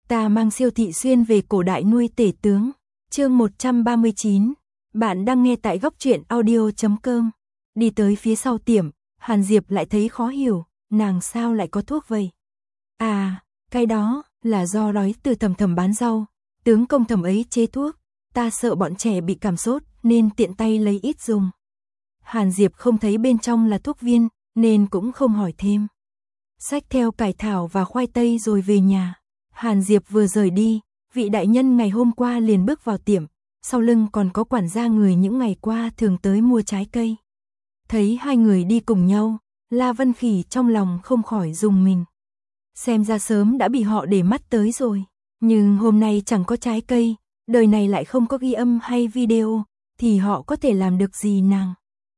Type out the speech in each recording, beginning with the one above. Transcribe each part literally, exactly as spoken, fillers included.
Ta mang siêu thị xuyên về cổ đại nuôi tể tướng. Chương một trăm ba mươi chín. Bạn đang nghe tại góc truyện audio chấm com. Đi tới phía sau tiệm, Hàn Diệp lại thấy khó hiểu, nàng sao lại có thuốc vậy? À, cái đó là do đói từ Thầm Thầm bán rau, tướng công Thầm ấy chế thuốc, ta sợ bọn trẻ bị cảm sốt nên tiện tay lấy ít dùng. Hàn Diệp không thấy bên trong là thuốc viên nên cũng không hỏi thêm. Xách theo cải thảo và khoai tây rồi về nhà. Hàn Diệp vừa rời đi, vị đại nhân ngày hôm qua liền bước vào tiệm, sau lưng còn có quản gia người những ngày qua thường tới mua trái cây. Thấy hai người đi cùng nhau, La Vân Khỉ trong lòng không khỏi rùng mình. Xem ra sớm đã bị họ để mắt tới rồi, nhưng hôm nay chẳng có trái cây, đời này lại không có ghi âm hay video, thì họ có thể làm được gì nàng?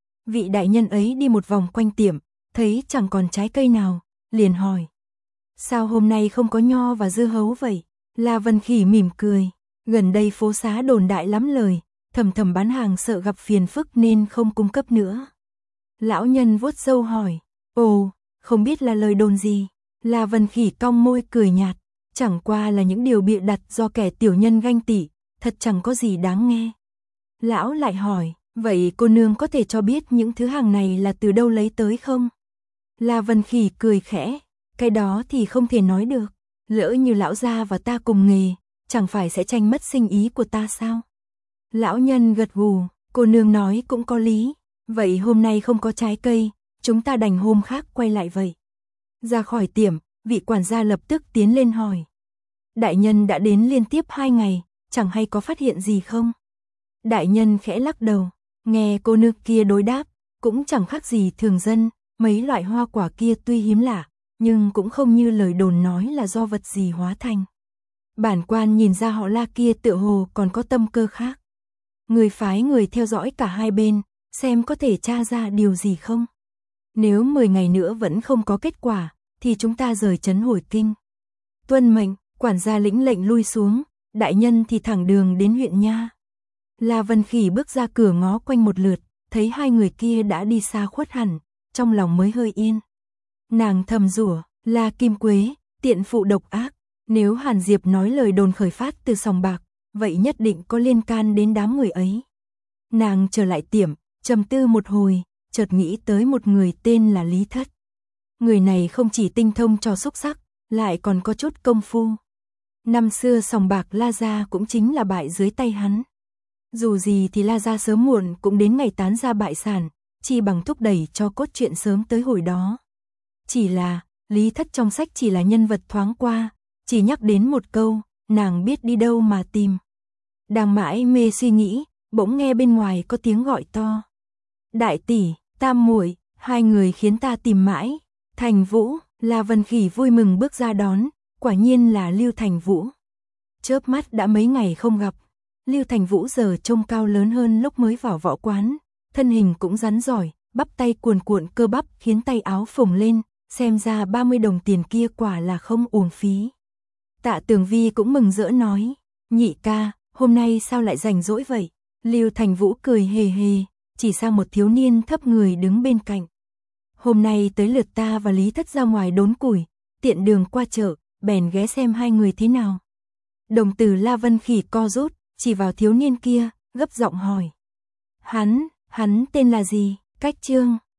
Vị đại nhân ấy đi một vòng quanh tiệm, thấy chẳng còn trái cây nào, liền hỏi. Sao hôm nay không có nho và dưa hấu vậy? La Vân Khỉ mỉm cười, gần đây phố xá đồn đại lắm lời, Thầm Thầm bán hàng sợ gặp phiền phức nên không cung cấp nữa. Lão nhân vuốt râu hỏi, ồ, không biết là lời đồn gì? La Vân Khỉ cong môi cười nhạt, chẳng qua là những điều bịa đặt do kẻ tiểu nhân ganh tị, thật chẳng có gì đáng nghe. Lão lại hỏi, vậy cô nương có thể cho biết những thứ hàng này là từ đâu lấy tới không? La Vân Khỉ cười khẽ, cái đó thì không thể nói được, lỡ như lão gia và ta cùng nghề, chẳng phải sẽ tranh mất sinh ý của ta sao? Lão nhân gật gù, cô nương nói cũng có lý, vậy hôm nay không có trái cây, chúng ta đành hôm khác quay lại vậy. Ra khỏi tiệm, vị quản gia lập tức tiến lên hỏi. Đại nhân đã đến liên tiếp hai ngày, chẳng hay có phát hiện gì không? Đại nhân khẽ lắc đầu, nghe cô nương kia đối đáp, cũng chẳng khác gì thường dân, mấy loại hoa quả kia tuy hiếm lạ, nhưng cũng không như lời đồn nói là do vật gì hóa thành. Bản quan nhìn ra họ La kia tựa hồ còn có tâm cơ khác. Người phái người theo dõi cả hai bên, xem có thể tra ra điều gì không. Nếu mười ngày nữa vẫn không có kết quả, thì chúng ta rời trấn hồi kinh. Tuân mệnh, quản gia lĩnh lệnh lui xuống, đại nhân thì thẳng đường đến huyện nha. La Vân Khỉ bước ra cửa ngó quanh một lượt, thấy hai người kia đã đi xa khuất hẳn, trong lòng mới hơi yên. Nàng thầm rủa, La Kim Quế, tiện phụ độc ác, nếu Hàn Diệp nói lời đồn khởi phát từ sòng bạc, vậy nhất định có liên can đến đám người ấy. Nàng trở lại tiệm, trầm tư một hồi, chợt nghĩ tới một người tên là Lý Thất. Người này không chỉ tinh thông trò xúc sắc, lại còn có chút công phu. Năm xưa sòng bạc La Gia cũng chính là bại dưới tay hắn. Dù gì thì La Gia sớm muộn cũng đến ngày tán ra bại sản, chỉ bằng thúc đẩy cho cốt truyện sớm tới hồi đó. Chỉ là, Lý Thất trong sách chỉ là nhân vật thoáng qua, chỉ nhắc đến một câu, nàng biết đi đâu mà tìm. Đang mãi mê suy nghĩ, bỗng nghe bên ngoài có tiếng gọi to. Đại tỷ, tam muội, hai người khiến ta tìm mãi. Thành Vũ, La Vân Khỉ vui mừng bước ra đón, quả nhiên là Lưu Thành Vũ. Chớp mắt đã mấy ngày không gặp, Lưu Thành Vũ giờ trông cao lớn hơn lúc mới vào võ quán, thân hình cũng rắn giỏi, bắp tay cuồn cuộn cơ bắp khiến tay áo phồng lên, xem ra ba mươi đồng tiền kia quả là không uổng phí. Tạ Tường Vi cũng mừng rỡ nói, nhị ca, hôm nay sao lại rảnh rỗi vậy? Lưu Thành Vũ cười hề hề, chỉ sang một thiếu niên thấp người đứng bên cạnh. Hôm nay tới lượt ta và Lý Thất ra ngoài đốn củi, tiện đường qua chợ, bèn ghé xem hai người thế nào. Đồng tử La Vân Khỉ co rút, chỉ vào thiếu niên kia, gấp giọng hỏi. Hắn, hắn tên là gì? Cách Trương.